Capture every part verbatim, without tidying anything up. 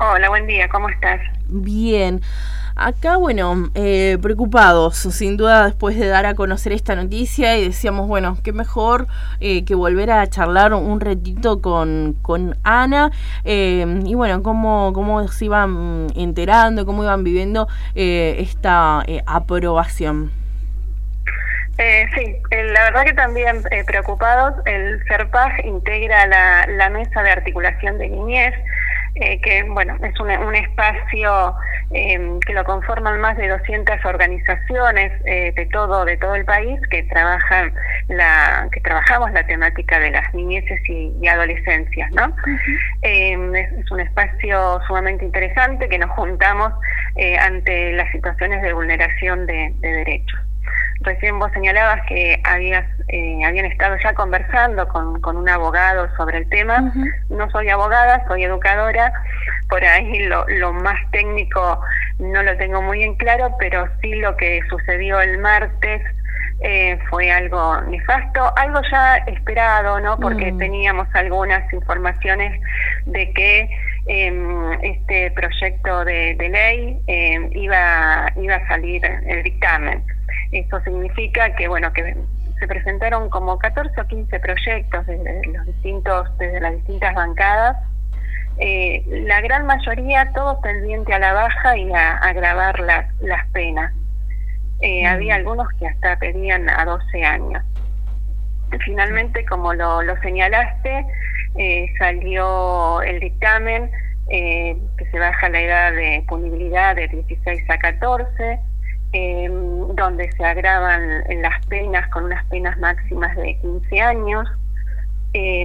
Hola, buen día, ¿cómo estás? Bien. Acá, bueno, eh, preocupados, sin duda, después de dar a conocer esta noticia, y decíamos, bueno, qué mejor eh, que volver a charlar un ratito con, con Ana, eh, y bueno, cómo, cómo se iban enterando, cómo iban viviendo eh, esta eh, aprobación. Eh, sí, eh, la verdad que también eh, preocupados. El CERPAG integra la, la Mesa de Articulación de Niñez, eh, que bueno, es un, un espacio eh, que lo conforman más de doscientas organizaciones eh, de todo de todo el país que trabajan la que trabajamos la temática de las niñeces y, y adolescencias, ¿no? Uh-huh. eh, es, es un espacio sumamente interesante que nos juntamos eh, ante las situaciones de vulneración de, de derechos. Recién vos señalabas que habías eh, habían estado ya conversando con, con un abogado sobre el tema. Uh-huh. No soy abogada, soy educadora. Por ahí lo, lo más técnico no lo tengo muy en claro, pero sí lo que sucedió el martes eh, fue algo nefasto, algo ya esperado, ¿no? Porque uh-huh. teníamos algunas informaciones de que eh, este proyecto de, de ley eh, iba, iba a salir el dictamen. Eso significa que, bueno, que se presentaron como catorce o quince proyectos desde los distintos, desde las distintas bancadas. Eh, la gran mayoría, todos tendientes a la baja y a agravar las, las penas. Eh, mm. Había algunos que hasta pedían a doce años. Finalmente, como lo, lo señalaste, eh, salió el dictamen eh, que se baja la edad de punibilidad de dieciséis a catorce. Eh, donde se agravan las penas con unas penas máximas de quince años. Eh,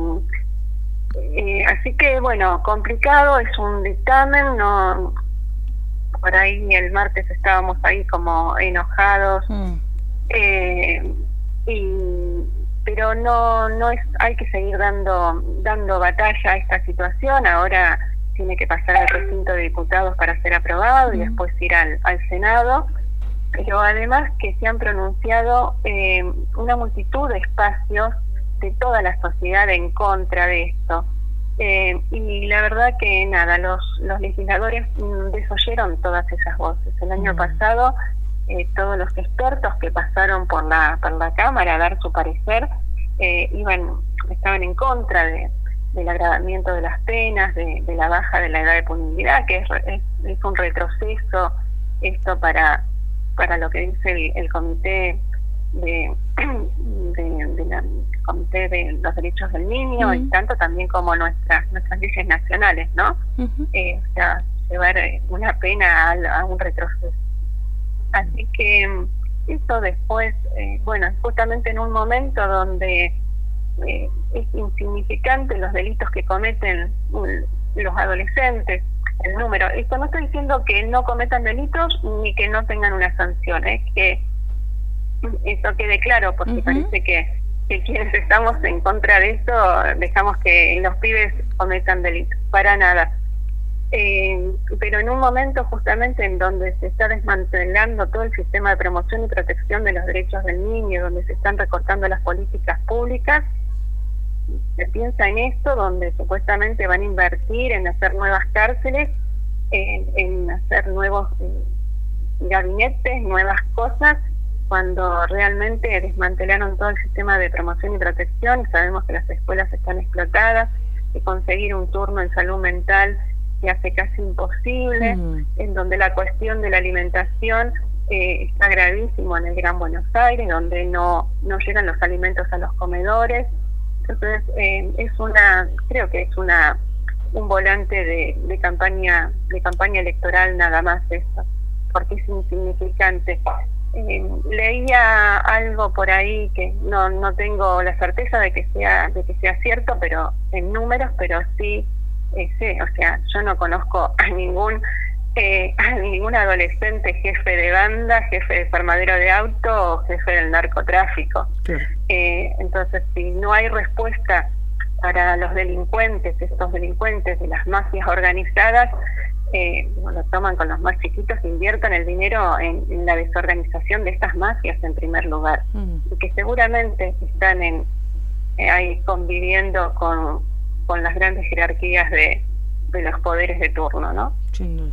eh, así que, bueno, complicado, es un dictamen, no por ahí el martes estábamos ahí como enojados, mm. eh, y, pero no no es hay que seguir dando dando batalla a esta situación. Ahora tiene que pasar al recinto de diputados para ser aprobado y después ir al, al Senado, pero además que se han pronunciado eh, una multitud de espacios de toda la sociedad en contra de esto. Eh, y la verdad que nada, los, los legisladores mm, desoyeron todas esas voces. El año mm. pasado eh, todos los expertos que pasaron por la, por la Cámara a dar su parecer eh, iban estaban en contra de del agravamiento de las penas, de, de la baja de la edad de punibilidad, que es, es, es un retroceso esto para para lo que dice el, el comité de, de, de la comité de los derechos del niño, uh-huh. y tanto también como nuestras nuestras leyes nacionales, ¿no? Uh-huh. Eh, o sea, llevar una pena a, a un retroceso. Así que eso después, eh, bueno, justamente en un momento donde Eh, es insignificante los delitos que cometen um, los adolescentes, el número. Esto no estoy diciendo que no cometan delitos ni que no tengan una sanción, es ¿eh? que eso quede claro, porque uh-huh. parece que, que quienes estamos en contra de eso dejamos que los pibes cometan delitos, para nada. Eh, pero en un momento justamente en donde se está desmantelando todo el sistema de promoción y protección de los derechos del niño, donde se están recortando las políticas públicas, se piensa en esto, donde supuestamente van a invertir en hacer nuevas cárceles, en, en hacer nuevos eh, gabinetes, nuevas cosas, cuando realmente desmantelaron todo el sistema de promoción y protección. Sabemos que las escuelas están explotadas, que conseguir un turno en salud mental se hace casi imposible, mm. en donde la cuestión de la alimentación eh, está gravísimo en el Gran Buenos Aires, donde no, no llegan los alimentos a los comedores. Entonces eh, es una, creo que es una un volante de, de campaña de campaña electoral nada más esto, porque es insignificante. Eh, leía algo por ahí que no no tengo la certeza de que sea de que sea cierto, pero en números, pero sí, eh, sí, o sea, yo no conozco a ningún eh, a ningún adolescente jefe de banda, jefe de desarmadero de auto o jefe del narcotráfico. Sí. Eh, entonces, si no hay respuesta para los delincuentes, estos delincuentes de las mafias organizadas, eh, lo toman con los más chiquitos, inviertan el dinero en, en la desorganización de estas mafias en primer lugar, mm. y que seguramente están en eh, ahí conviviendo con, con las grandes jerarquías de, de los poderes de turno, ¿no? Sin duda.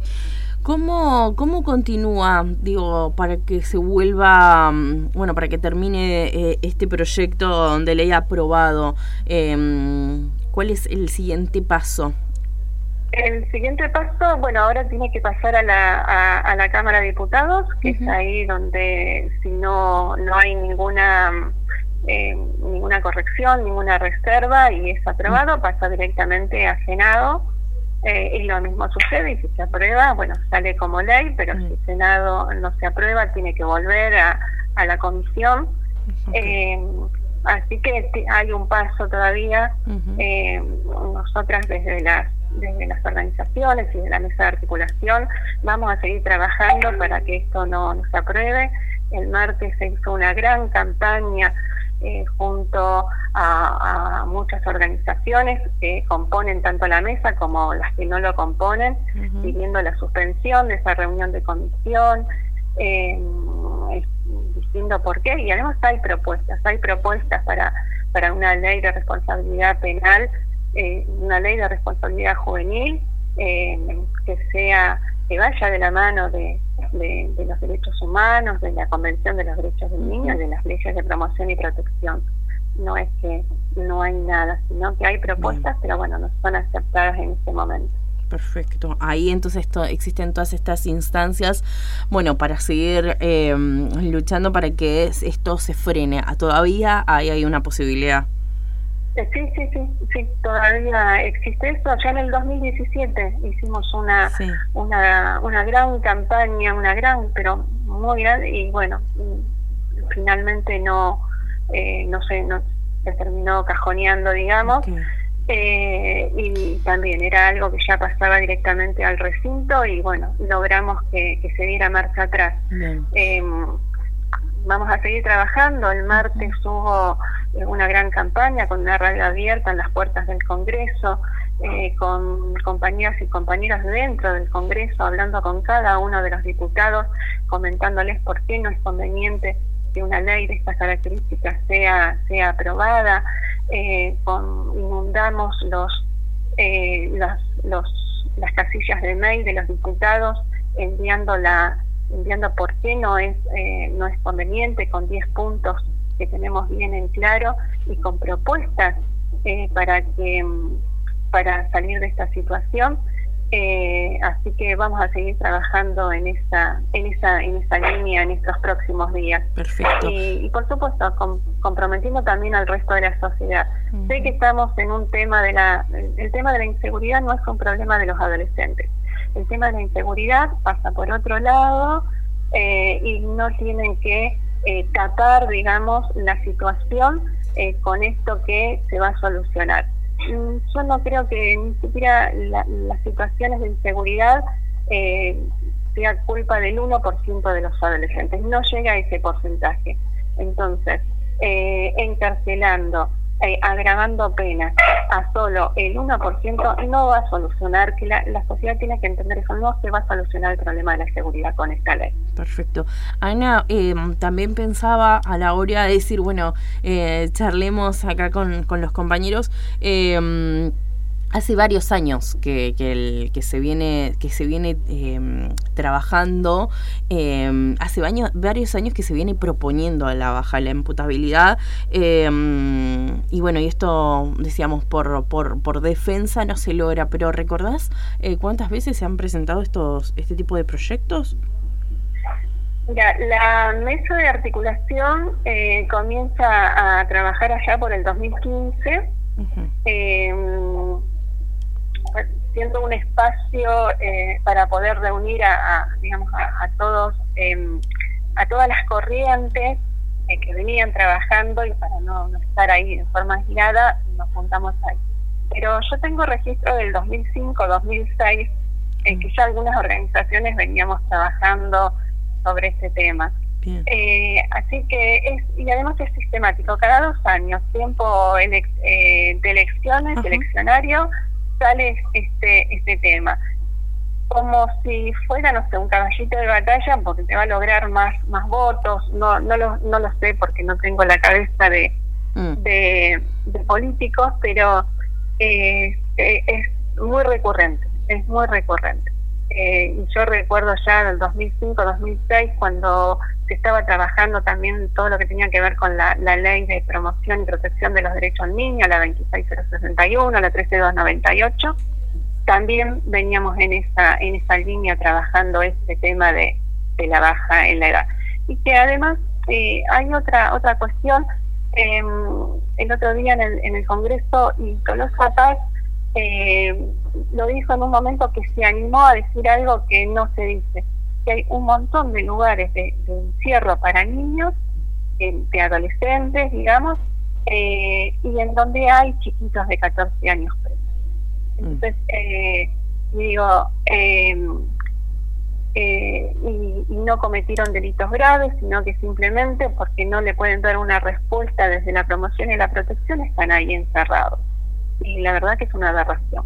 ¿Cómo, ¿Cómo continúa, digo, para que se vuelva, bueno, para que termine eh, este proyecto de ley aprobado? Eh, ¿Cuál es el siguiente paso? El siguiente paso, bueno, ahora tiene que pasar a la, a, a la Cámara de Diputados, que uh-huh. es ahí donde si no, no hay ninguna... Eh, ninguna corrección, ninguna reserva y es aprobado, pasa directamente a Senado eh, y lo mismo sucede, y si se aprueba, bueno, sale como ley, pero mm. si Senado no se aprueba, tiene que volver a, a la comisión. Okay. Eh, así que hay un paso todavía. Uh-huh. eh, nosotras desde las desde las organizaciones y de la mesa de articulación vamos a seguir trabajando para que esto no, no se apruebe. El martes se hizo una gran campaña Eh, junto a, a muchas organizaciones que componen tanto la mesa como las que no lo componen, uh-huh. pidiendo la suspensión de esa reunión de comisión, eh, diciendo por qué, y además hay propuestas, hay propuestas para, para una ley de responsabilidad penal, eh, una ley de responsabilidad juvenil, eh, que sea, que vaya de la mano de De, de los derechos humanos, de la Convención de los Derechos del Niño, de las leyes de promoción y protección. No es que no hay nada, sino que hay propuestas, Bien. pero bueno, no son aceptadas en este momento. Perfecto. Ahí entonces to- existen todas estas instancias, bueno, para seguir eh, luchando para que esto se frene. ¿Todavía hay, hay una posibilidad? Sí, sí, sí, sí, todavía existe eso. Ya en el dos mil diecisiete hicimos una sí. una una gran campaña, una gran, pero muy grande, y bueno, finalmente no eh, no sé, no se terminó cajoneando, digamos. Okay. Eh, y también era algo que ya pasaba directamente al recinto y bueno, logramos que, que se diera marcha atrás. Eh, vamos a seguir trabajando. El martes hubo una gran campaña con una radio abierta en las puertas del Congreso, eh, con compañeras y compañeras dentro del Congreso, hablando con cada uno de los diputados, comentándoles por qué no es conveniente que una ley de estas características sea sea aprobada. Eh, con, inundamos los, eh, las, los las casillas de mail de los diputados enviando la enviando por qué no es eh, no es conveniente, con diez puntos que tenemos bien en claro y con propuestas eh, para que para salir de esta situación. Eh, así que vamos a seguir trabajando en esa en esa en esa línea en estos próximos días. Perfecto. Y, y por supuesto com, comprometiendo también al resto de la sociedad. Uh-huh. Sé que estamos en un tema de la el, el tema de la inseguridad no es un problema de los adolescentes. El tema de la inseguridad pasa por otro lado eh, y no tienen que eh, tapar, digamos, la situación eh, con esto que se va a solucionar. Yo no creo que ni siquiera la, las situaciones de inseguridad eh, sea culpa del uno por ciento de los adolescentes, no llega a ese porcentaje. Entonces, eh, encarcelando, eh, agravando penas a solo el uno por ciento no va a solucionar, que la, la sociedad tiene que entender eso, no se va a solucionar el problema de la seguridad con esta ley. Perfecto. Ana, eh, también pensaba a la hora de decir, bueno, eh, charlemos acá con, con los compañeros, eh, hace varios años que, que, el, que se viene que se viene eh, trabajando, eh, hace baño, varios años que se viene proponiendo a la baja la imputabilidad, eh, y bueno, y esto decíamos por, por, por defensa no se logra, pero ¿recordás eh, cuántas veces se han presentado estos este tipo de proyectos? Mira, la mesa de articulación eh, comienza a trabajar allá por el dos mil quince, uh-huh. eh, siendo un espacio eh, para poder reunir a, a digamos a, a todos eh, a todas las corrientes eh, que venían trabajando, y para no, no estar ahí de forma aislada nos juntamos ahí. Pero yo tengo registro del dos mil cinco, dos mil seis, eh, que ya algunas organizaciones veníamos trabajando sobre este tema. Eh, así que es, y además es sistemático, cada dos años, tiempo ele eh, de elecciones, uh-huh. eleccionario, sale este este tema. Como si fuera, no sé, un caballito de batalla, porque te va a lograr más más votos, no no lo, no lo sé porque no tengo la cabeza de, mm. de, de políticos, pero eh, es muy recurrente, es muy recurrente. Eh, y yo recuerdo ya del dos mil cinco, dos mil seis, cuando se estaba trabajando también todo lo que tenía que ver con la, la ley de promoción y protección de los derechos del niño, la veintiséis mil sesenta y uno, la trece mil doscientos noventa y ocho, también veníamos en esa en esa línea trabajando este tema de, de la baja en la edad. Y que además eh, hay otra otra cuestión, eh, el otro día en el, en el Congreso, y Tolosa Paz Eh, lo dijo en un momento que se animó a decir algo que no se dice, que hay un montón de lugares de, de encierro para niños, eh, de adolescentes, digamos, eh, y en donde hay chiquitos de catorce años presos. Entonces, eh, digo, eh, eh, y, y no cometieron delitos graves, sino que simplemente porque no le pueden dar una respuesta desde la promoción y la protección, están ahí encerrados. Y la verdad que es una aberración.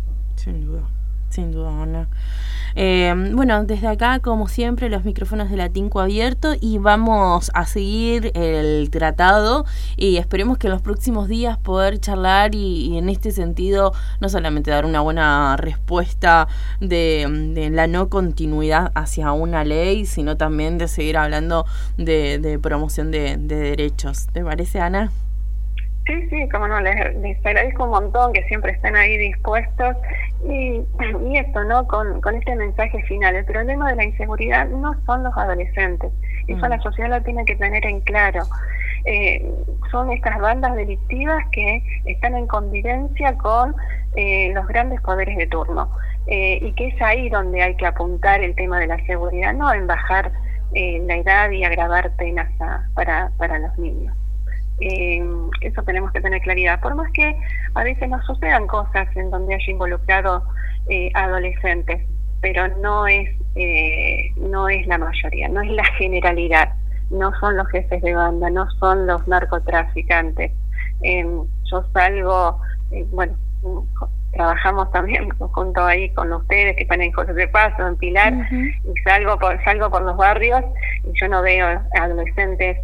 Sin duda, sin duda, Ana. Eh, bueno, desde acá, como siempre, los micrófonos de la Tinco abierto, y vamos a seguir el tratado, y esperemos que en los próximos días poder charlar y, y en este sentido no solamente dar una buena respuesta de, de la no continuidad hacia una ley, sino también de seguir hablando de, de promoción de, de derechos. ¿Te parece, Ana? Sí, sí, como no, les, les agradezco un montón que siempre estén ahí dispuestos, y, y esto, ¿no? Con, con este mensaje final, el problema de la inseguridad no son los adolescentes, eso mm. la sociedad lo tiene que tener en claro. Eh, son estas bandas delictivas que están en convivencia con eh, los grandes poderes de turno, eh, y que es ahí donde hay que apuntar el tema de la seguridad, no en bajar eh, la edad y agravar penas a, para, para los niños. Eh, eso tenemos que tener claridad, por más que a veces nos sucedan cosas en donde haya involucrado eh, adolescentes, pero no es eh, no es la mayoría, no es la generalidad, no son los jefes de banda, no son los narcotraficantes. Eh, yo salgo, eh, bueno, trabajamos también junto ahí con ustedes que están en José de Paso, en Pilar, uh-huh. y salgo por salgo por los barrios y yo no veo adolescentes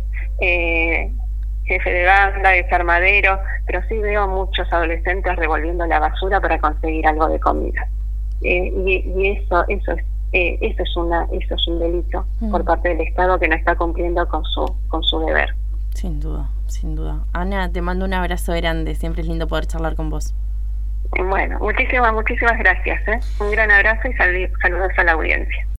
eh, jefe de banda, desarmadero, pero sí veo muchos adolescentes revolviendo la basura para conseguir algo de comida. Eh, y, y eso eso es eh, eso es una eso es un delito mm. por parte del Estado, que no está cumpliendo con su con su deber. Sin duda, sin duda. Ana, te mando un abrazo grande, siempre es lindo poder charlar con vos. Bueno, muchísimas, muchísimas gracias, ¿eh? Un gran abrazo y sal- saludos a la audiencia.